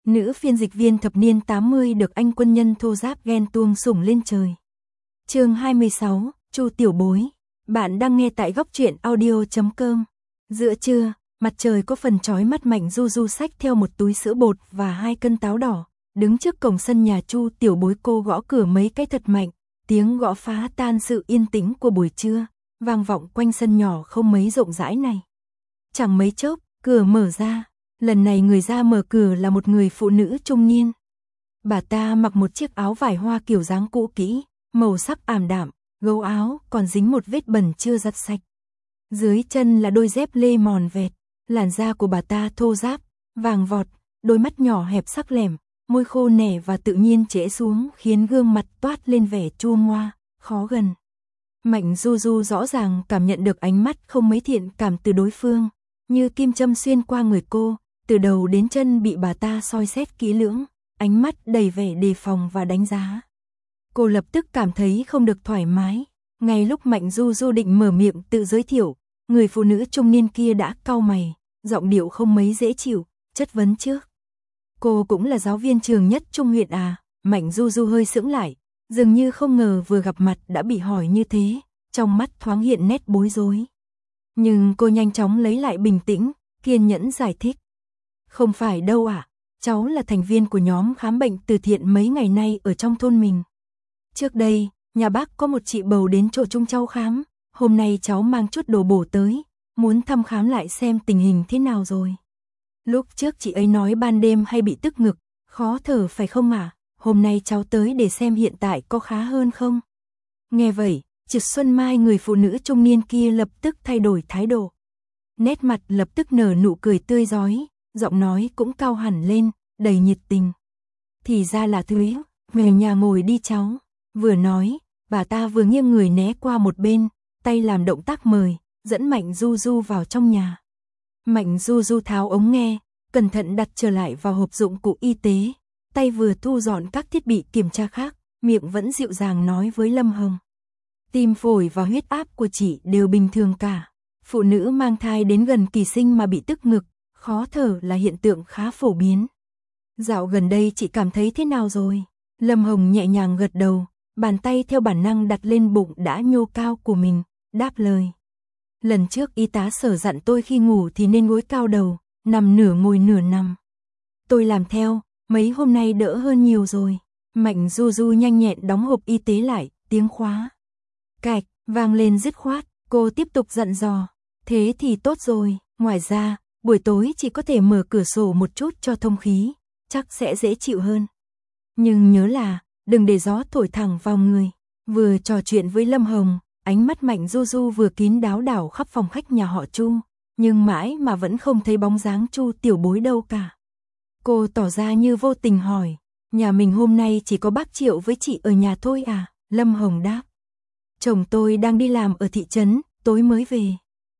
Nữ phiên dịch viên thập niên 80 được anh quân nhân thô giáp ghen tuông sủng lên trời. Chương 26, Chu Tiểu Bối. Bạn đang nghe tại góc truyện audio.com. Giữa trưa, mặt trời có phần chói mắt. Mạnh Du Du xách theo một túi sữa bột và 2 cân táo đỏ, đứng trước cổng sân nhà Chu Tiểu Bối. Cô gõ cửa mấy cái thật mạnh, tiếng gõ phá tan sự yên tĩnh của buổi trưa, vang vọng quanh sân nhỏ không mấy rộng rãi này. Chẳng mấy chốc, cửa mở ra. Lần này người ra mở cửa là một người phụ nữ trung niên. Bà ta mặc một chiếc áo vải hoa kiểu dáng cũ kỹ, màu sắc ảm đạm, gấu áo còn dính một vết bẩn chưa giặt sạch. Dưới chân là đôi dép lê mòn vẹt, làn da của bà ta thô ráp, vàng vọt, đôi mắt nhỏ hẹp sắc lẻm, môi khô nẻ và tự nhiên trễ xuống khiến gương mặt toát lên vẻ chua ngoa, khó gần. Mạnh Du Du rõ ràng cảm nhận được ánh mắt không mấy thiện cảm từ đối phương, như kim châm xuyên qua người cô, từ đầu đến chân bị bà ta soi xét kỹ lưỡng, ánh mắt đầy vẻ đề phòng và đánh giá. Cô lập tức cảm thấy không được thoải mái. Ngay lúc Mạnh Du Du định mở miệng tự giới thiệu, người phụ nữ trung niên kia đã cau mày, giọng điệu không mấy dễ chịu, chất vấn trước. Cô cũng là giáo viên trường nhất trung huyện à? Mạnh Du Du hơi sững lại, dường như không ngờ vừa gặp mặt đã bị hỏi như thế, trong mắt thoáng hiện nét bối rối. Nhưng cô nhanh chóng lấy lại bình tĩnh, kiên nhẫn giải thích. Không phải đâu ạ, cháu là thành viên của nhóm khám bệnh từ thiện mấy ngày nay ở trong thôn mình. Trước đây, nhà bác có một chị bầu đến chỗ chúng cháu khám, hôm nay cháu mang chút đồ bổ tới, muốn thăm khám lại xem tình hình thế nào rồi. Lúc trước chị ấy nói ban đêm hay bị tức ngực, khó thở phải không ạ? Hôm nay cháu tới để xem hiện tại có khá hơn không? Nghe vậy, Trực Xuân Mai người phụ nữ trung niên kia lập tức thay đổi thái độ. Nét mặt lập tức nở nụ cười tươi rói, giọng nói cũng cao hẳn lên, đầy nhiệt tình. Thì ra là Thúy, về nhà ngồi đi cháu. Vừa nói, bà ta vừa nghiêng người né qua một bên, tay làm động tác mời, dẫn Mạnh Du Du vào trong nhà. Mạnh Du Du tháo ống nghe, cẩn thận đặt trở lại vào hộp dụng cụ y tế, tay vừa thu dọn các thiết bị kiểm tra khác, miệng vẫn dịu dàng nói với Lâm Hồng. Tim phổi và huyết áp của chị đều bình thường cả. Phụ nữ mang thai đến gần kỳ sinh mà bị tức ngực, khó thở là hiện tượng khá phổ biến. Dạo gần đây chị cảm thấy thế nào rồi? Lâm Hồng nhẹ nhàng gật đầu, bàn tay theo bản năng đặt lên bụng đã nhô cao của mình, đáp lời. Lần trước y tá Sở dặn tôi khi ngủ thì nên gối cao đầu, nằm nửa ngồi nửa nằm. Tôi làm theo, mấy hôm nay đỡ hơn nhiều rồi. Mạnh Du Du nhanh nhẹn đóng hộp y tế lại, tiếng khóa cạch vang lên dứt khoát, cô tiếp tục dặn dò. Thế thì tốt rồi, ngoài ra, buổi tối chỉ có thể mở cửa sổ một chút cho thông khí, chắc sẽ dễ chịu hơn. Nhưng nhớ là, đừng để gió thổi thẳng vào người. Vừa trò chuyện với Lâm Hồng, ánh mắt Mạnh Du Du vừa kín đáo đảo khắp phòng khách nhà họ Chu, nhưng mãi mà vẫn không thấy bóng dáng Chu Tiểu Bối đâu cả. Cô tỏ ra như vô tình hỏi, nhà mình hôm nay chỉ có bác Triệu với chị ở nhà thôi à? Lâm Hồng đáp. Chồng tôi đang đi làm ở thị trấn, tối mới về.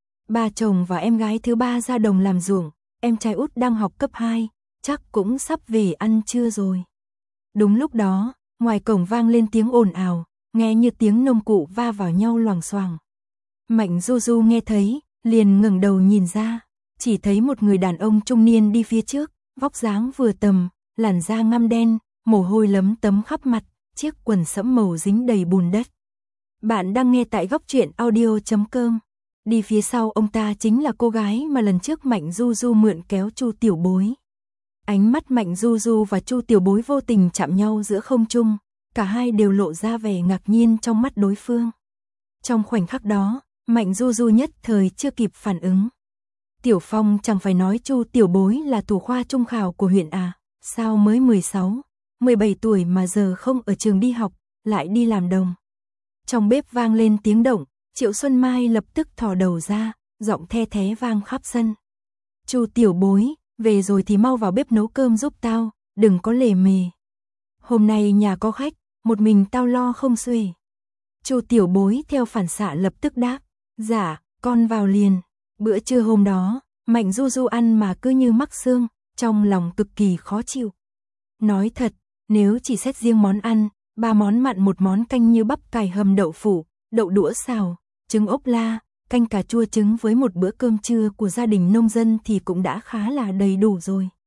Ba chồng và em gái thứ ba ra đồng làm ruộng, em trai út đang học cấp 2, chắc cũng sắp về ăn trưa rồi. Đúng lúc đó, ngoài cổng vang lên tiếng ồn ào, nghe như tiếng nông cụ va vào nhau loằng xoàng. Mạnh Du Du nghe thấy, liền ngẩng đầu nhìn ra, chỉ thấy một người đàn ông trung niên đi phía trước, vóc dáng vừa tầm, làn da ngăm đen, mồ hôi lấm tấm khắp mặt, chiếc quần sẫm màu dính đầy bùn đất. Bạn đang nghe tại góc truyện audio.com. Đi phía sau ông ta chính là cô gái mà lần trước Mạnh Du Du mượn kéo Chu Tiểu Bối. Ánh mắt Mạnh Du Du và Chu Tiểu Bối vô tình chạm nhau giữa không trung, cả hai đều lộ ra vẻ ngạc nhiên trong mắt đối phương. Trong khoảnh khắc đó, Mạnh Du Du nhất thời chưa kịp phản ứng. Tiểu Phong chẳng phải nói Chu Tiểu Bối là thủ khoa trung khảo của huyện à, sao mới 16, 17 tuổi mà giờ không ở trường đi học, lại đi làm đồng. Trong bếp vang lên tiếng động, Triệu Xuân Mai lập tức thò đầu ra, giọng the thé vang khắp sân. Chu Tiểu Bối, về rồi thì mau vào bếp nấu cơm giúp tao, đừng có lề mề. Hôm nay nhà có khách, một mình tao lo không xuể. Chu Tiểu Bối theo phản xạ lập tức đáp, dạ, con vào liền. Bữa trưa hôm đó, Mạnh Du Du ăn mà cứ như mắc xương, trong lòng cực kỳ khó chịu. Nói thật, nếu chỉ xét riêng món ăn, 3 món mặn, 1 món canh như bắp cải hầm đậu phụ, đậu đũa xào, trứng ốp la, canh cà chua trứng với một bữa cơm trưa của gia đình nông dân thì cũng đã khá là đầy đủ rồi.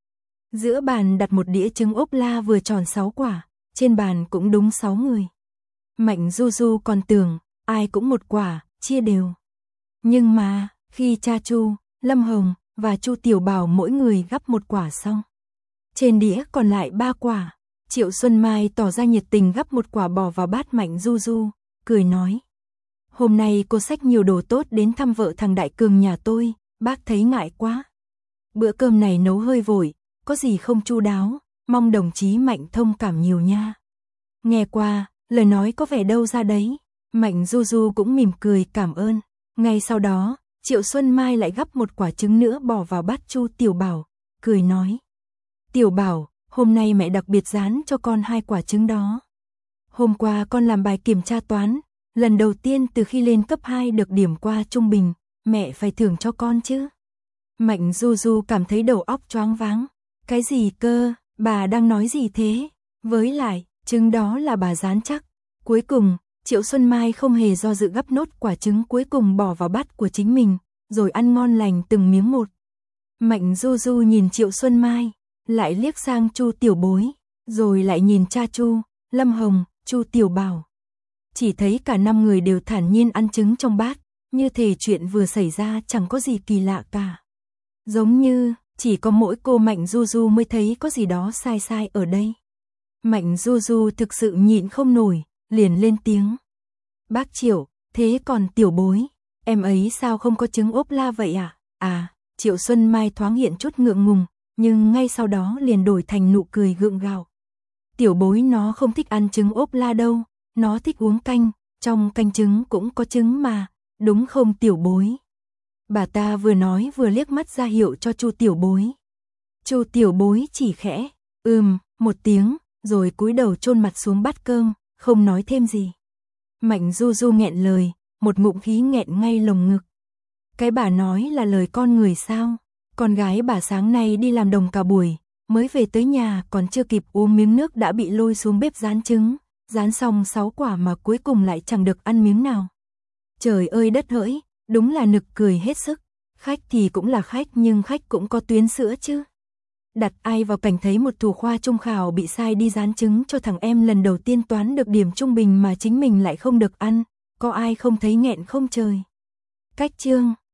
Giữa bàn đặt một đĩa trứng ốp la vừa tròn 6 quả, trên bàn cũng đúng 6 người. Mạnh Du Du còn tưởng, ai cũng một quả, chia đều. Nhưng mà, khi cha Chu, Lâm Hồng và Chu Tiểu Bảo mỗi người gắp một quả xong, trên đĩa còn lại 3 quả. Triệu Xuân Mai tỏ ra nhiệt tình gắp một quả bỏ vào bát Mạnh Du Du, cười nói: "Hôm nay cô xách nhiều đồ tốt đến thăm vợ thằng Đại Cường nhà tôi, bác thấy ngại quá. Bữa cơm này nấu hơi vội, có gì không chu đáo, mong đồng chí Mạnh thông cảm nhiều nha." Nghe qua, lời nói có vẻ đâu ra đấy, Mạnh Du Du cũng mỉm cười cảm ơn. Ngay sau đó, Triệu Xuân Mai lại gắp một quả trứng nữa bỏ vào bát Chu Tiểu Bảo, cười nói: "Tiểu Bảo, hôm nay mẹ đặc biệt rán cho con 2 quả trứng đó. Hôm qua con làm bài kiểm tra toán, lần đầu tiên từ khi lên cấp 2 được điểm qua trung bình, mẹ phải thưởng cho con chứ." Mạnh Du Du cảm thấy đầu óc choáng váng. Cái gì cơ, bà đang nói gì thế? Với lại, trứng đó là bà rán chắc. Cuối cùng, Triệu Xuân Mai không hề do dự gắp nốt quả trứng cuối cùng bỏ vào bát của chính mình, rồi ăn ngon lành từng miếng một. Mạnh Du Du nhìn Triệu Xuân Mai, lại liếc sang Chu Tiểu Bối, rồi lại nhìn cha Chu, Lâm Hồng, Chu Tiểu Bảo. Chỉ thấy cả 5 người đều thản nhiên ăn trứng trong bát, như thể chuyện vừa xảy ra chẳng có gì kỳ lạ cả. Giống như, chỉ có mỗi cô Mạnh Du Du mới thấy có gì đó sai sai ở đây. Mạnh Du Du thực sự nhịn không nổi, liền lên tiếng: "Bác Triệu, thế còn Tiểu Bối, em ấy sao không có trứng ốp la vậy à?" Triệu Xuân Mai thoáng hiện chút ngượng ngùng, nhưng ngay sau đó liền đổi thành nụ cười gượng gạo. "Tiểu Bối nó không thích ăn trứng ốp la đâu, nó thích uống canh, trong canh trứng cũng có trứng mà, đúng không Tiểu Bối?" Bà ta vừa nói vừa liếc mắt ra hiệu cho Chu Tiểu Bối. Chu Tiểu Bối chỉ khẽ một tiếng, rồi cúi đầu chôn mặt xuống bát cơm, không nói thêm gì. Mạnh Du Du nghẹn lời, một ngụm khí nghẹn ngay lồng ngực. Cái bà nói là lời con người sao? Con gái bà sáng nay đi làm đồng cả buổi, mới về tới nhà còn chưa kịp uống miếng nước đã bị lôi xuống bếp rán trứng, rán xong 6 quả mà cuối cùng lại chẳng được ăn miếng nào. Trời ơi đất hỡi, đúng là nực cười hết sức. Khách thì cũng là khách nhưng khách cũng có tuyến sữa chứ. Đặt ai vào cảnh thấy một thủ khoa trung khảo bị sai đi rán trứng cho thằng em lần đầu tiên toán được điểm trung bình mà chính mình lại không được ăn, có ai không thấy nghẹn không trời. Cách chương